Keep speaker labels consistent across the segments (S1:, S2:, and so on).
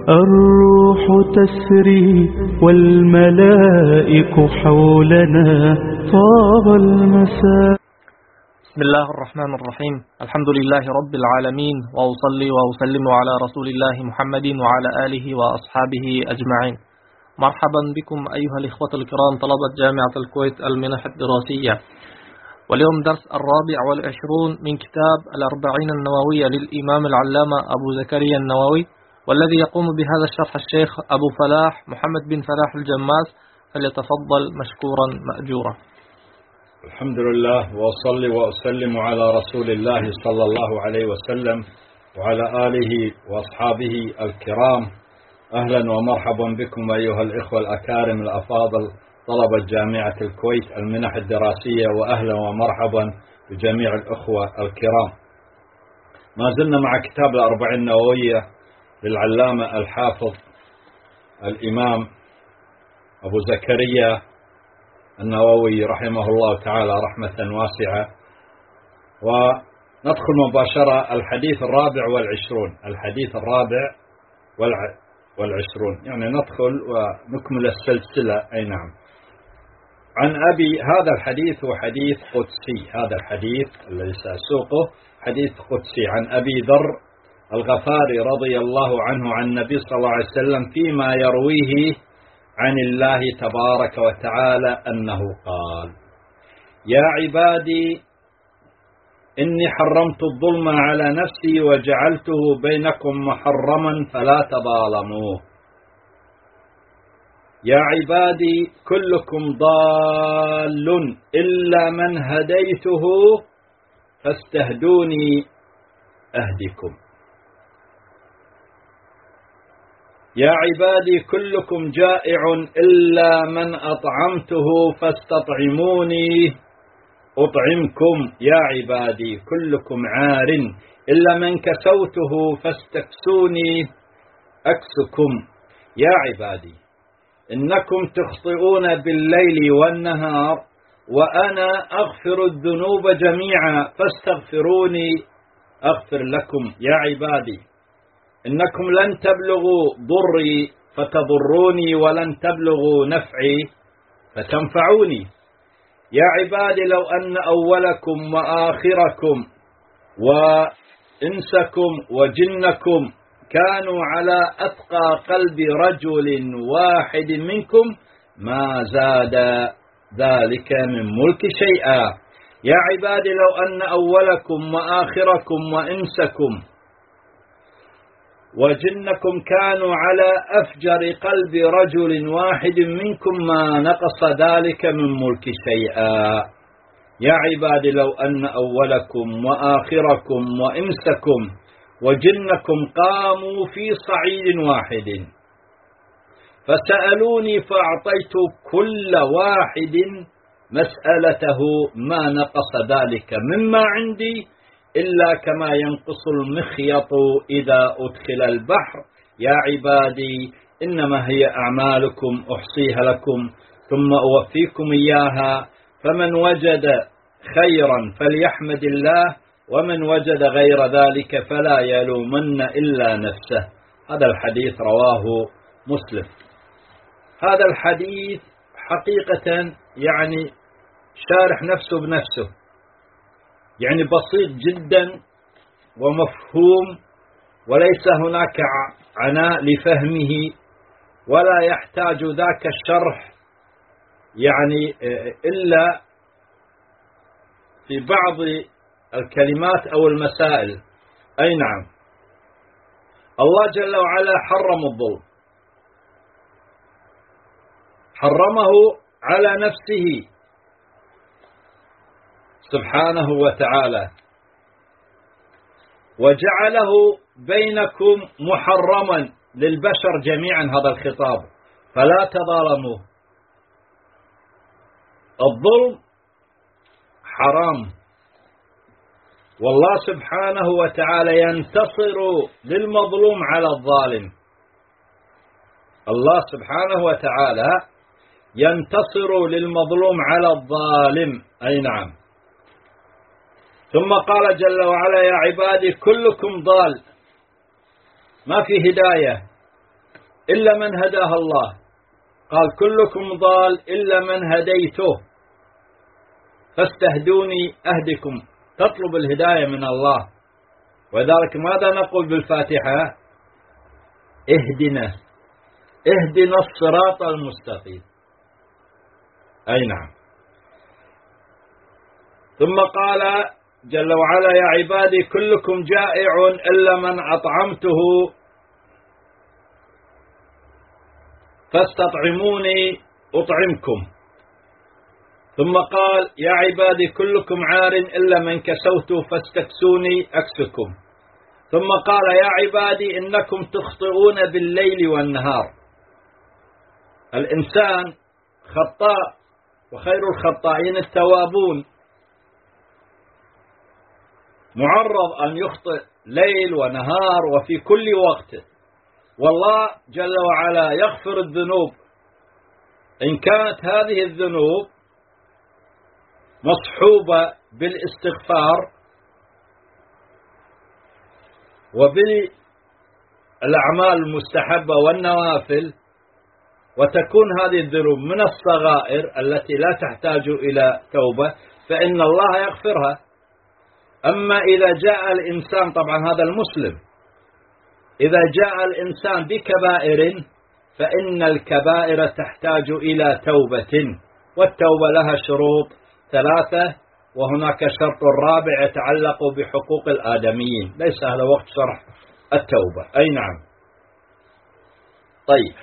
S1: الروح تسري والملائك حولنا طاب المساء.
S2: بسم الله الرحمن الرحيم. الحمد لله رب العالمين، وأصلي وأسلم على رسول الله محمد وعلى آله وأصحابه أجمعين. مرحبا بكم أيها الإخوة الكرام طلبة جامعة الكويت المنح الدراسية. واليوم درس 24 من كتاب الأربعين النووية للإمام العلامة أبو زكريا النووي، والذي يقوم بهذا الشرح الشيخ أبو فلاح محمد بن فلاح الجماس، فليتفضل مشكورا مأجورا.
S3: الحمد لله، وأصلي وأسلم على رسول الله صلى الله عليه وسلم وعلى آله وأصحابه الكرام. أهلا ومرحبا بكم أيها الإخوة الأكارم الأفاضل طلبة جامعة الكويت المنح الدراسية، وأهلا ومرحبا بجميع الإخوة الكرام. ما زلنا مع كتاب الأربعين النووية للعلامة الحافظ الإمام أبو زكريا النووي رحمه الله تعالى رحمة واسعة، وندخل مباشرة الحديث الرابع والعشرون، يعني ندخل ونكمل السلسلة. أي نعم. عن أبي، هذا الحديث هو حديث قدسي، هذا الحديث الذي سأسوقه حديث قدسي عن أبي ذر الغفاري رضي الله عنه عن النبي صلى الله عليه وسلم فيما يرويه عن الله تبارك وتعالى أنه قال: يا عبادي إني حرمت الظلم على نفسي وجعلته بينكم محرما فلا تظالموا. يا عبادي كلكم ضال إلا من هديته فاستهدوني أهدكم. يا عبادي كلكم جائع إلا من أطعمته فاستطعموني أطعمكم. يا عبادي كلكم عار إلا من كسوته فاستكسوني أكسكم. يا عبادي إنكم تخطئون بالليل والنهار وأنا أغفر الذنوب جميعا فاستغفروني أغفر لكم. يا عبادي إنكم لن تبلغوا ضري فتضروني ولن تبلغوا نفعي فتنفعوني. يا عبادي لو أن أولكم وآخركم وإنسكم وجنكم كانوا على أتقى قلب رجل واحد منكم ما زاد ذلك من ملك شيئا. يا عبادي لو أن أولكم وآخركم وإنسكم وجنكم كانوا على أفجر قلب رجل واحد منكم ما نقص ذلك من ملك شيئا. يا عبادي لو أن أولكم وآخركم وإنسكم وجنكم قاموا في صعيد واحد فسألوني فأعطيت كل واحد مسألته ما نقص ذلك مما عندي إلا كما ينقص المخيط إذا أدخل البحر. يا عبادي إنما هي أعمالكم أحصيها لكم ثم أوفيكم إياها، فمن وجد خيرا فليحمد الله ومن وجد غير ذلك فلا يلومن إلا نفسه. هذا الحديث رواه مسلم. هذا الحديث حقيقة يعني شارح نفسه بنفسه، يعني بسيط جدا ومفهوم، وليس هناك عناء لفهمه ولا يحتاج ذاك الشرح يعني إلا في بعض الكلمات أو المسائل. أي نعم. الله جل وعلا حرم الظلم، حرمه على نفسه سبحانه وتعالى، وجعله بينكم محرما للبشر جميعا. هذا الخطاب فلا تظالموا. الظلم حرام، والله سبحانه وتعالى ينتصر للمظلوم على الظالم. الله سبحانه وتعالى ينتصر للمظلوم على الظالم. أي نعم. ثم قال جل وعلا: يا عبادي كلكم ضال، ما في هداية، إلا من هداه الله. قال كلكم ضال إلا من هديته فاستهدوني أهدكم. تطلب الهداية من الله. وذلك ماذا نقول بالفاتحة؟ اهدنا الصراط المستقيم. أي نعم. ثم قال جل وعلا يا عبادي كلكم جائع إلا من أطعمته فاستطعموني أطعمكم. ثم قال يا عبادي كلكم عار إلا من كسوت فاستكسوني أكسكم. ثم قال يا عبادي إنكم تخطئون بالليل والنهار. الإنسان خطاء وخير الخطائين التوابون، معرض أن يخطئ ليل ونهار وفي كل وقت، والله جل وعلا يغفر الذنوب إن كانت هذه الذنوب مصحوبة بالاستغفار وبالأعمال المستحبة والنوافل، وتكون هذه الذنوب من الصغائر التي لا تحتاج إلى توبة، فإن الله يغفرها. أما إذا جاء الإنسان، طبعا هذا المسلم، إذا جاء الإنسان بكبائر فإن الكبائر تحتاج إلى توبة، والتوبة لها شروط 3، وهناك شرط رابع يتعلق بحقوق الآدميين، ليس هذا وقت شرح التوبة. أي نعم. طيب.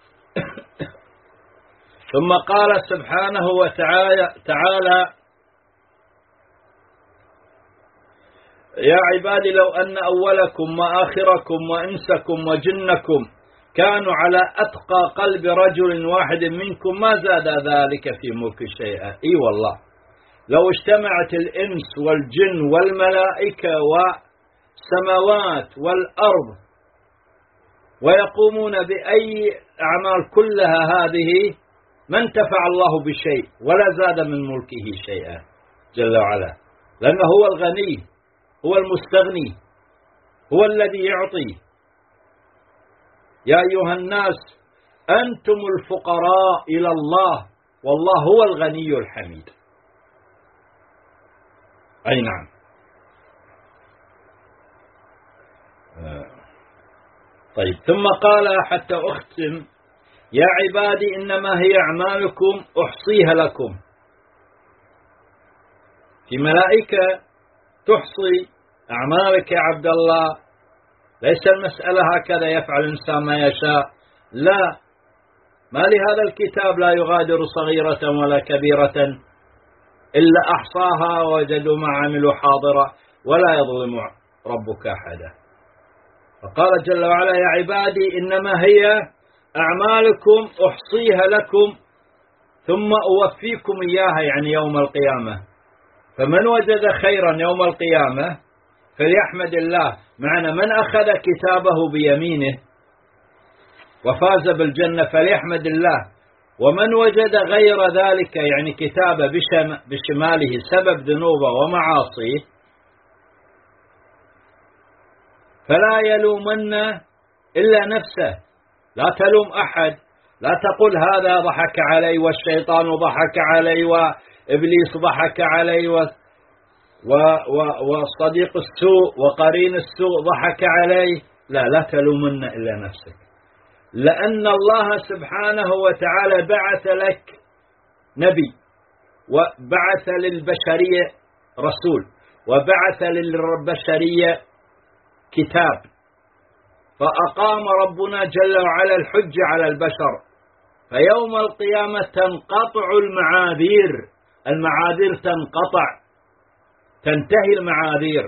S3: ثم قال سبحانه وتعالى يا عبادي لو أن أولكم وآخركم وإنسكم وجنكم كانوا على أتقى قلب رجل واحد منكم ما زاد ذلك في ملك شيئا. إي والله لو اجتمعت الإنس والجن والملائكة والسماوات والأرض ويقومون بأي أعمال كلها هذه ما انتفع الله بشيء ولا زاد من ملكه شيئا جل وعلا، لأنه هو الغني، هو المستغني، هو الذي يعطي. يا أيها الناس أنتم الفقراء إلى الله والله هو الغني الحميد. أي نعم. طيب. ثم قال حتى أختم يا عبادي إنما هي أعمالكم أحصيها لكم. في ملائكة تحصي أعمالك يا عبد الله، ليس المسألة هكذا يفعل الإنسان ما يشاء، لا، ما لهذا الكتاب لا يغادر صغيرة ولا كبيرة إلا أحصاها ووجدوا ما عملوا حاضرا ولا يظلم ربك أحدا. فقال جل وعلا يا عبادي إنما هي أعمالكم أحصيها لكم ثم أوفيكم إياها، يعني يوم القيامة. فمن وجد خيرا يوم القيامة فليحمد الله، معنى من أخذ كتابه بيمينه وفاز بالجنة فليحمد الله، ومن وجد غير ذلك يعني كتابه بشماله سبب ذنوبه ومعاصيه فلا يلومن إلا نفسه، لا تلوم أحد، لا تقول هذا ضحك علي والشيطان ضحك علي وإبليس ضحك علي وصديق السوء وقرين السوء ضحك علي، لا تلومن إلا نفسك، لأن الله سبحانه وتعالى بعث لك نبي وبعث للبشرية رسول وبعث للبشرية كتاب، فأقام ربنا جل وعلا الحج على البشر، فيوم القيامة تنقطع المعاذير تنقطع، تنتهي المعاذير،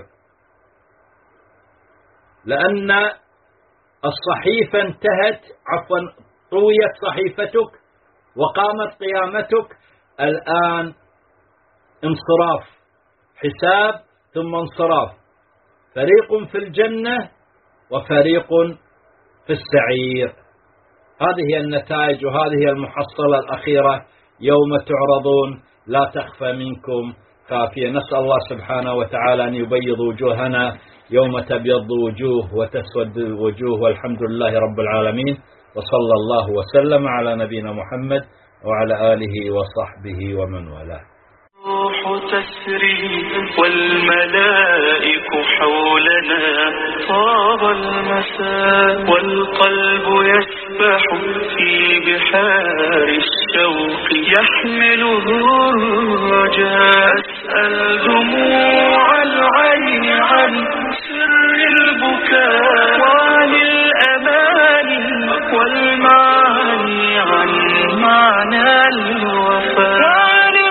S3: لأن الصحيفة انتهت، طويت صحيفتك وقامت قيامتك، الآن انصراف، حساب ثم انصراف، فريق في الجنة وفريق في السعير. هذه هي النتائج وهذه هي المحصلة الأخيرة يوم تعرضون لا تخفى منكم خافية. نسأل الله سبحانه وتعالى أن يبيض وجوهنا يوم تبيض وجوه وتسود وجوه، والحمد لله رب العالمين. وصلى الله وسلم على نبينا محمد وعلى آله وصحبه ومن والاه.
S1: الروح تسري والملائك حولنا، طاب المساء والقلب يسبح في بحار الشوق، يحمله الرجاء. أسأل دموع العين عن سر البكاء، وعن الأماني والمعاني، عن معنى الوفاء،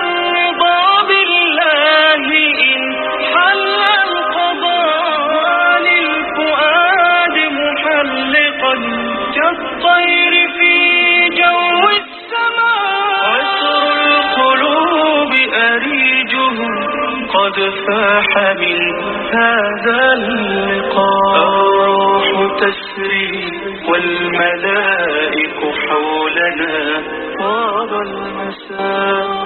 S1: كالطير في جو السماء. عسر القلوب أريجه قد فاح من هذا اللقاء. الروح تسري والملائك حولنا، طاب المساء.